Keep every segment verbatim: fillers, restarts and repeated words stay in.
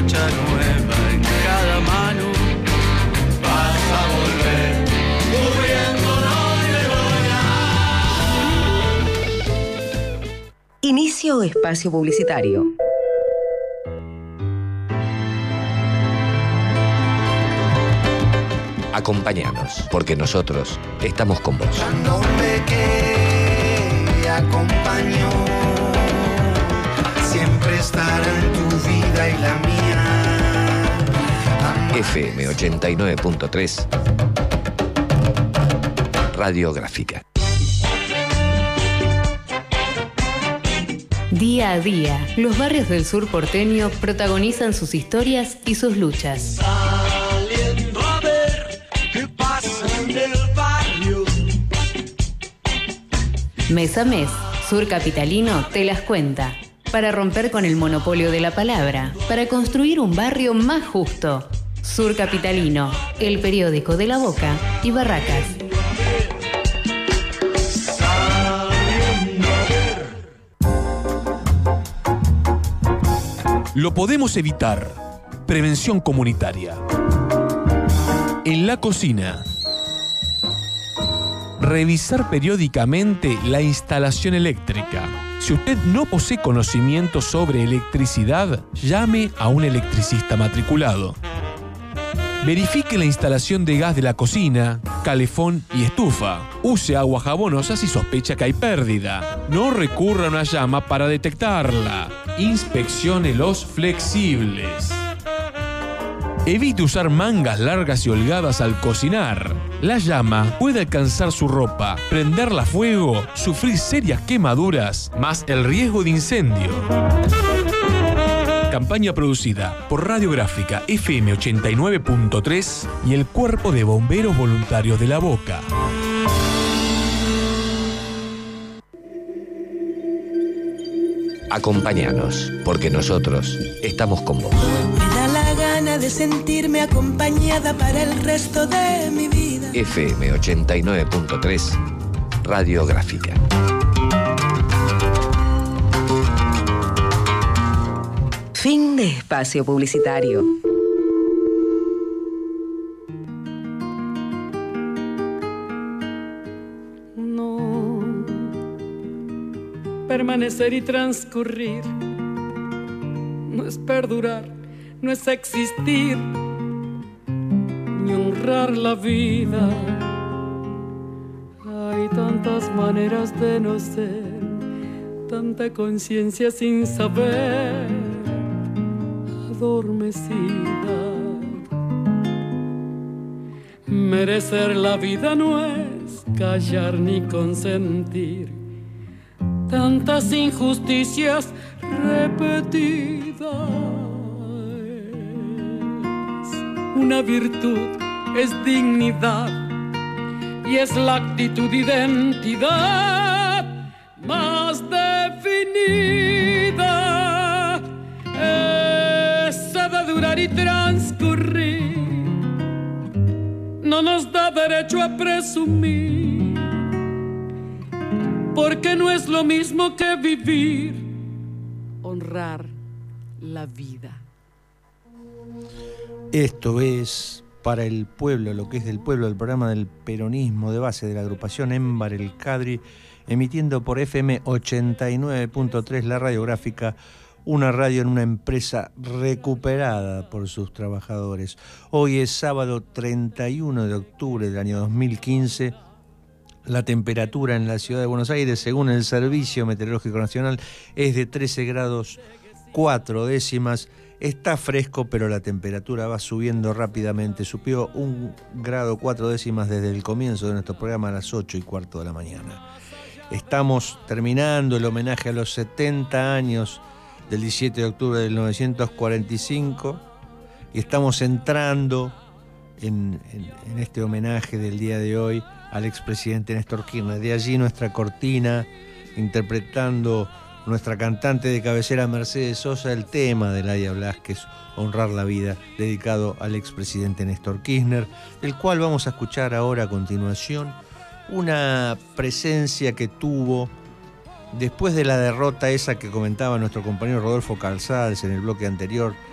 antorcha nueva en cada mano. Vas a volver muriéndonos de gloria. Inicio espacio publicitario. Acompáñanos, porque nosotros estamos con vos. Un nombre que acompañó, siempre estará en tu vida y la mía. F M ochenta y nueve punto tres, Radiográfica. Día a día, los barrios del sur porteño protagonizan sus historias y sus luchas. Saliendo a ver qué pasa en el barrio. Mes a mes, Sur Capitalino te las cuenta. Para romper con el monopolio de la palabra, para construir un barrio más justo. Sur Capitalino, el periódico de La Boca y Barracas. Lo podemos evitar. Prevención comunitaria. En la cocina. Revisar periódicamente la instalación eléctrica. Si usted no posee conocimiento sobre electricidad, llame a un electricista matriculado. Verifique la instalación de gas de la cocina, calefón y estufa. Use agua jabonosa si sospecha que hay pérdida. No recurra a una llama para detectarla. Inspeccione los flexibles. Evite usar mangas largas y holgadas al cocinar. La llama puede alcanzar su ropa, prenderla a fuego, sufrir serias quemaduras, más el riesgo de incendio. Campaña producida por Radiográfica F M ochenta y nueve punto tres y el Cuerpo de Bomberos Voluntarios de La Boca. Acompáñanos, porque nosotros estamos con vos. Me da la gana de sentirme acompañada para el resto de mi vida. F M ochenta y nueve punto tres, Radiográfica. Fin de espacio publicitario. No, permanecer y transcurrir no es perdurar, no es existir, ni honrar la vida. Hay tantas maneras de no ser, tanta conciencia sin saber, adormecida. Merecer la vida no es callar ni consentir tantas injusticias repetidas. Una virtud es dignidad y es la actitud identidad más definida. Esa de durar y transcurrir no nos da derecho a presumir, porque no es lo mismo que vivir, honrar la vida. Esto es Para el Pueblo, lo que es del pueblo, el programa del peronismo de base de la agrupación Émbar el Cadri, emitiendo por F M ochenta y nueve punto tres, la Radiográfica, una radio en una empresa recuperada por sus trabajadores. Hoy es sábado treinta y uno de octubre del año dos mil quince. La temperatura en la ciudad de Buenos Aires, según el Servicio Meteorológico Nacional, es de trece grados cuatro décimas. Está fresco, pero la temperatura va subiendo rápidamente. Subió un grado cuatro décimas desde el comienzo de nuestro programa a las ocho y cuarto de la mañana. Estamos terminando el homenaje a los setenta años del diecisiete de octubre del mil novecientos cuarenta y cinco y estamos entrando en, en, en este homenaje del día de hoy al expresidente Néstor Kirchner. De allí nuestra cortina, interpretando nuestra cantante de cabecera Mercedes Sosa, el tema de Laia Blasquez, Honrar la Vida, dedicado al expresidente Néstor Kirchner, del cual vamos a escuchar ahora a continuación una presencia que tuvo después de la derrota esa que comentaba nuestro compañero Rodolfo Calzades en el bloque anterior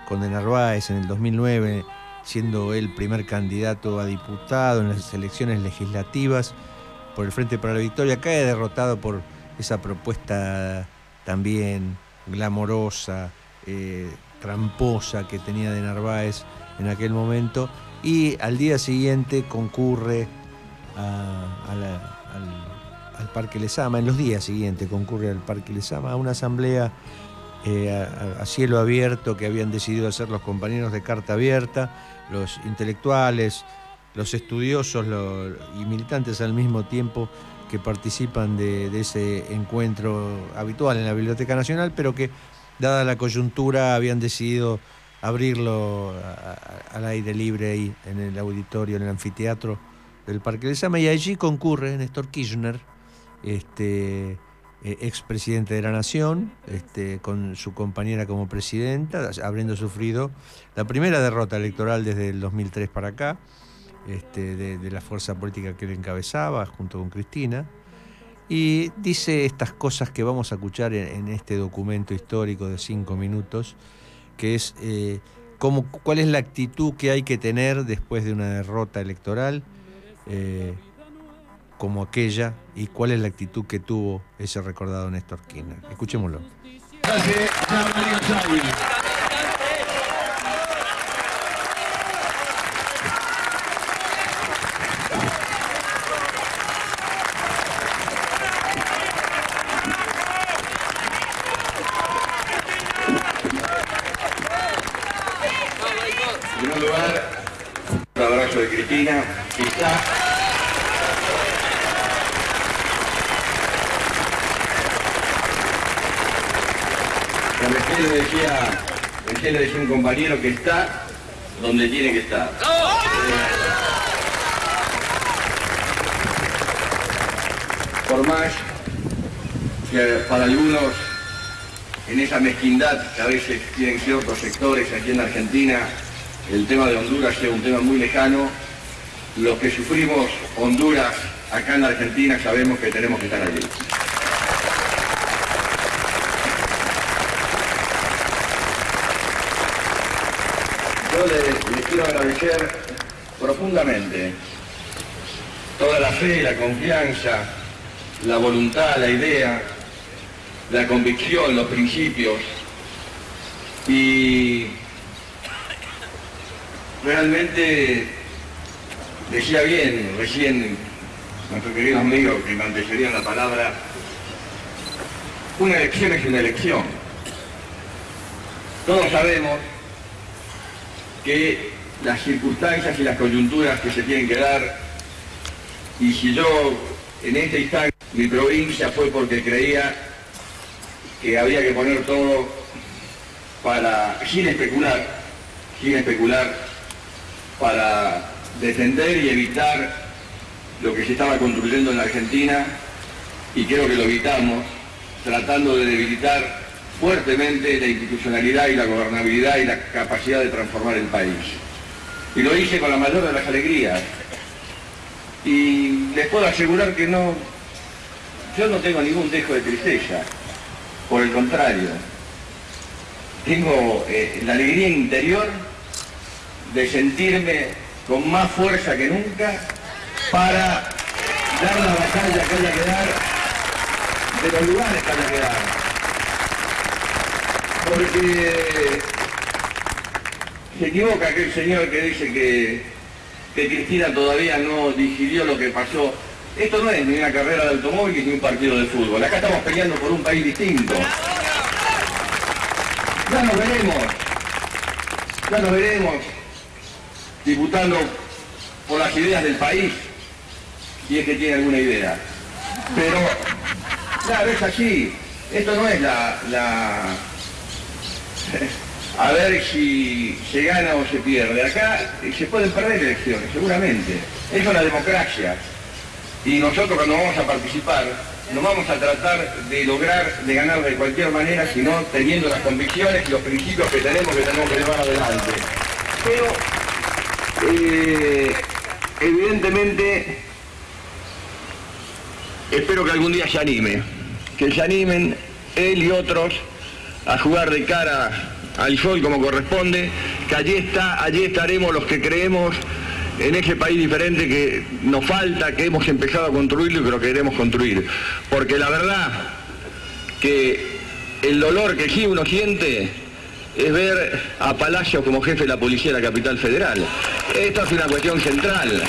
con de Narváez en el dos mil nueve, siendo él primer candidato a diputado en las elecciones legislativas por el Frente para la Victoria, cae derrotado por esa propuesta también glamorosa, eh, tramposa que tenía de Narváez en aquel momento, y al día siguiente concurre a, a la, al, al Parque Lezama, en los días siguientes concurre al Parque Lezama a una asamblea eh, a, a cielo abierto que habían decidido hacer los compañeros de Carta Abierta, los intelectuales, los estudiosos lo, y militantes al mismo tiempo que participan de, de ese encuentro habitual en la Biblioteca Nacional, pero que, dada la coyuntura, habían decidido abrirlo a, a, al aire libre ahí en el auditorio, en el anfiteatro del Parque Lezama, y allí concurre Néstor Kirchner, este, eh, expresidente de la Nación, este, con su compañera como presidenta, habiendo sufrido la primera derrota electoral desde el dos mil tres para acá, este, de, de la fuerza política que él encabezaba junto con Cristina, y dice estas cosas que vamos a escuchar en, en este documento histórico de cinco minutos, que es eh, cómo, cuál es la actitud que hay que tener después de una derrota electoral eh, como aquella, y cuál es la actitud que tuvo ese recordado Néstor Kirchner. Escuchémoslo. En primer lugar, un abrazo de Cristina, que está recién le decía, recién le decía un compañero que está donde tiene que estar. Por más que para algunos, en esa mezquindad que a veces tienen ciertos sectores aquí en la Argentina, el tema de Honduras sea un tema muy lejano, los que sufrimos Honduras acá en la Argentina sabemos que tenemos que estar allí. Yo les, les quiero agradecer profundamente toda la fe, la confianza, la voluntad, la idea, la convicción, los principios, y realmente decía bien recién nuestro querido amigo que me antecedía la palabra, una elección es una elección. Todos sabemos que las circunstancias y las coyunturas que se tienen que dar, y si yo en este instante mi provincia fue porque creía que había que poner todo para, sin especular, sin especular, para defender y evitar lo que se estaba construyendo en la Argentina, y creo que lo evitamos, tratando de debilitar fuertemente la institucionalidad y la gobernabilidad y la capacidad de transformar el país. Y lo hice con la mayor de las alegrías. Y les puedo asegurar que no, yo no tengo ningún dejo de tristeza. Por el contrario, tengo eh, la alegría interior de sentirme con más fuerza que nunca para dar la batalla que haya que dar, de los lugares que haya que dar. Porque se equivoca aquel señor que dice que, que Cristina todavía no digirió lo que pasó. Esto no es ni una carrera de automóviles ni un partido de fútbol. Acá estamos peleando por un país distinto. Ya nos veremos, ya nos veremos disputando por las ideas del país, si es que tiene alguna idea. Pero, claro, es así. Esto no es la... la... a ver si se gana o se pierde. Acá se pueden perder elecciones, seguramente. Eso es la democracia. Y nosotros, cuando vamos a participar, no vamos a tratar de lograr, de ganar de cualquier manera, sino teniendo las convicciones y los principios que tenemos, que tenemos que llevar adelante. Pero, eh, evidentemente, espero que algún día se anime, que se animen él y otros a jugar de cara al sol como corresponde, que allí está, allí estaremos los que creemos en ese país diferente que nos falta, que hemos empezado a construirlo y que lo queremos construir. Porque la verdad que el dolor que sí uno siente es ver a Palacios como jefe de la policía de la capital federal. Esto es una cuestión central.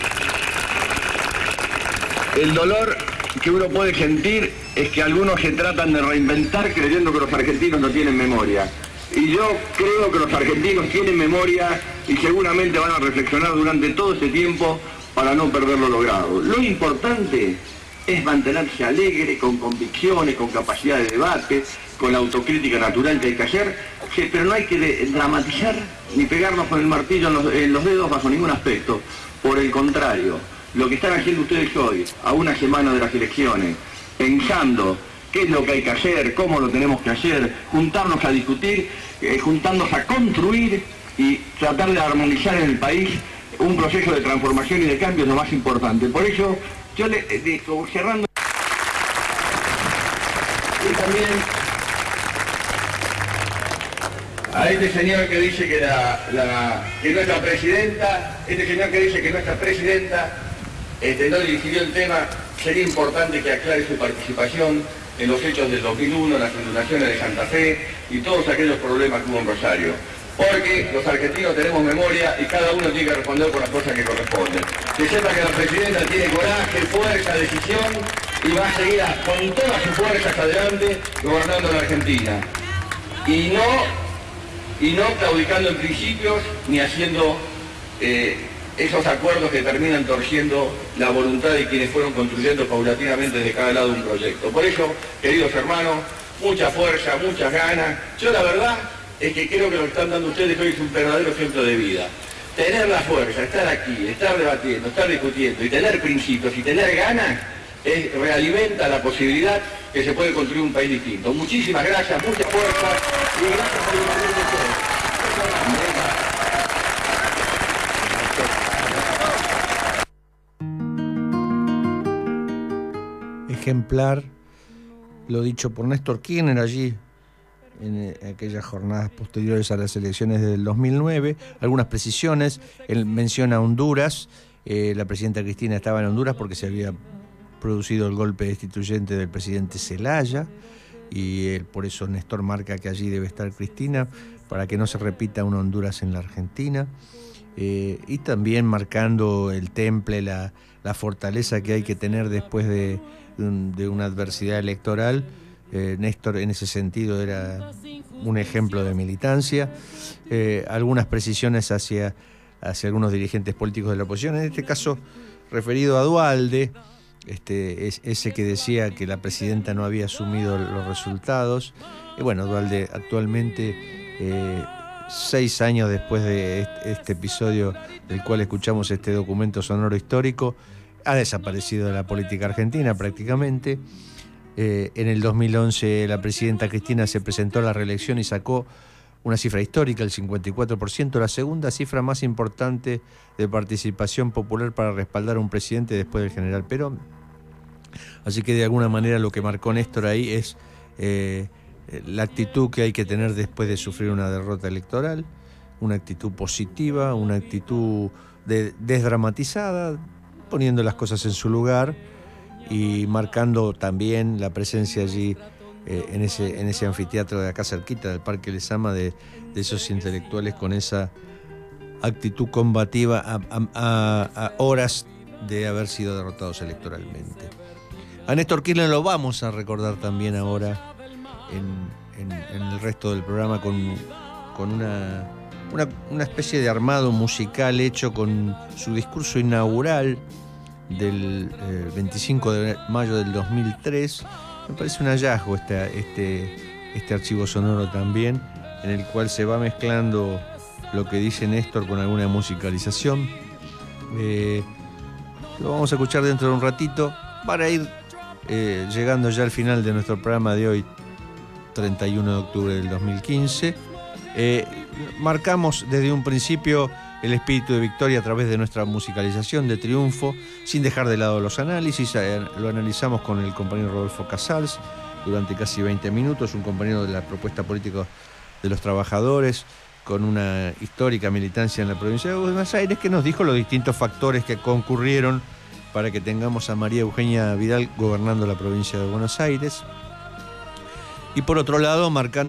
El dolor que uno puede sentir es que algunos se tratan de reinventar creyendo que los argentinos no tienen memoria. Y yo creo que los argentinos tienen memoria y seguramente van a reflexionar durante todo este tiempo para no perder lo logrado. Lo importante es mantenerse alegre, con convicciones, con capacidad de debate, con la autocrítica natural que hay que hacer, pero no hay que dramatizar ni pegarnos con el martillo en los, en los dedos bajo ningún aspecto. Por el contrario, lo que están haciendo ustedes hoy, a una semana de las elecciones, pensando qué es lo que hay que hacer, cómo lo tenemos que hacer, juntarnos a discutir, eh, juntarnos a construir y tratar de armonizar en el país un proceso de transformación y de cambio es lo más importante. Por eso, yo le digo, cerrando... Y también a este señor que dice que, la, la, que nuestra presidenta, este señor que dice que nuestra presidenta este, no dirigió el tema, sería importante que aclare su participación en los hechos del dos mil uno, las inundaciones de Santa Fe y todos aquellos problemas que hubo en Rosario. Porque los argentinos tenemos memoria y cada uno tiene que responder por las cosas que corresponden. Que sepa que la presidenta tiene coraje, fuerza, decisión y va a seguir a, con todas sus fuerzas adelante gobernando la Argentina. Y no, y no claudicando en principios ni haciendo eh, esos acuerdos que terminan torciendo la voluntad de quienes fueron construyendo paulatinamente de cada lado un proyecto. Por eso, queridos hermanos, mucha fuerza, muchas ganas. Yo la verdad es que creo que lo que están dando ustedes hoy es un verdadero ejemplo de vida. Tener la fuerza, estar aquí, estar debatiendo, estar discutiendo y tener principios y tener ganas, es, realimenta la posibilidad que se puede construir un país distinto. Muchísimas gracias, mucha fuerza y gracias por el papel de ustedes. Ejemplar lo dicho por Néstor Kirchner allí en aquellas jornadas posteriores a las elecciones del dos mil nueve, algunas precisiones. Él menciona Honduras, eh, la presidenta Cristina estaba en Honduras porque se había producido el golpe destituyente del presidente Zelaya y él, por eso Néstor marca que allí debe estar Cristina para que no se repita una Honduras en la Argentina, eh, y también marcando el temple, la, la fortaleza que hay que tener después de, de una adversidad electoral. Eh, Néstor en ese sentido era un ejemplo de militancia. Eh, algunas precisiones hacia, hacia algunos dirigentes políticos de la oposición, en este caso referido a Duhalde, este, es, ese que decía que la presidenta no había asumido los resultados. Y bueno, Duhalde actualmente, eh, seis años después de este, este episodio del cual escuchamos este documento sonoro histórico, ha desaparecido de la política argentina prácticamente. Eh, en el dos mil once la presidenta Cristina se presentó a la reelección y sacó una cifra histórica, el cincuenta y cuatro por ciento, la segunda cifra más importante de participación popular para respaldar a un presidente después del general Perón. Así que de alguna manera lo que marcó Néstor ahí es eh, la actitud que hay que tener después de sufrir una derrota electoral, una actitud positiva, una actitud de, desdramatizada, poniendo las cosas en su lugar y marcando también la presencia allí eh, en, ese, en ese anfiteatro de acá cerquita del Parque Lezama de, de esos intelectuales con esa actitud combativa a, a, a, a horas de haber sido derrotados electoralmente. A Néstor Kirchner lo vamos a recordar también ahora en, en, en el resto del programa con, con una, una, una especie de armado musical hecho con su discurso inaugural del eh, veinticinco de mayo del dos mil tres. Me parece un hallazgo este, este, este archivo sonoro también, en el cual se va mezclando lo que dice Néstor con alguna musicalización. Eh, lo vamos a escuchar dentro de un ratito para ir eh, llegando ya al final de nuestro programa de hoy, treinta y uno de octubre del dos mil quince. Eh, marcamos desde un principio el espíritu de victoria a través de nuestra musicalización de triunfo, sin dejar de lado los análisis. Lo analizamos con el compañero Rodolfo Casals durante casi veinte minutos, un compañero de la propuesta política de los trabajadores, con una histórica militancia en la provincia de Buenos Aires, que nos dijo los distintos factores que concurrieron para que tengamos a María Eugenia Vidal gobernando la provincia de Buenos Aires. Y por otro lado, marcando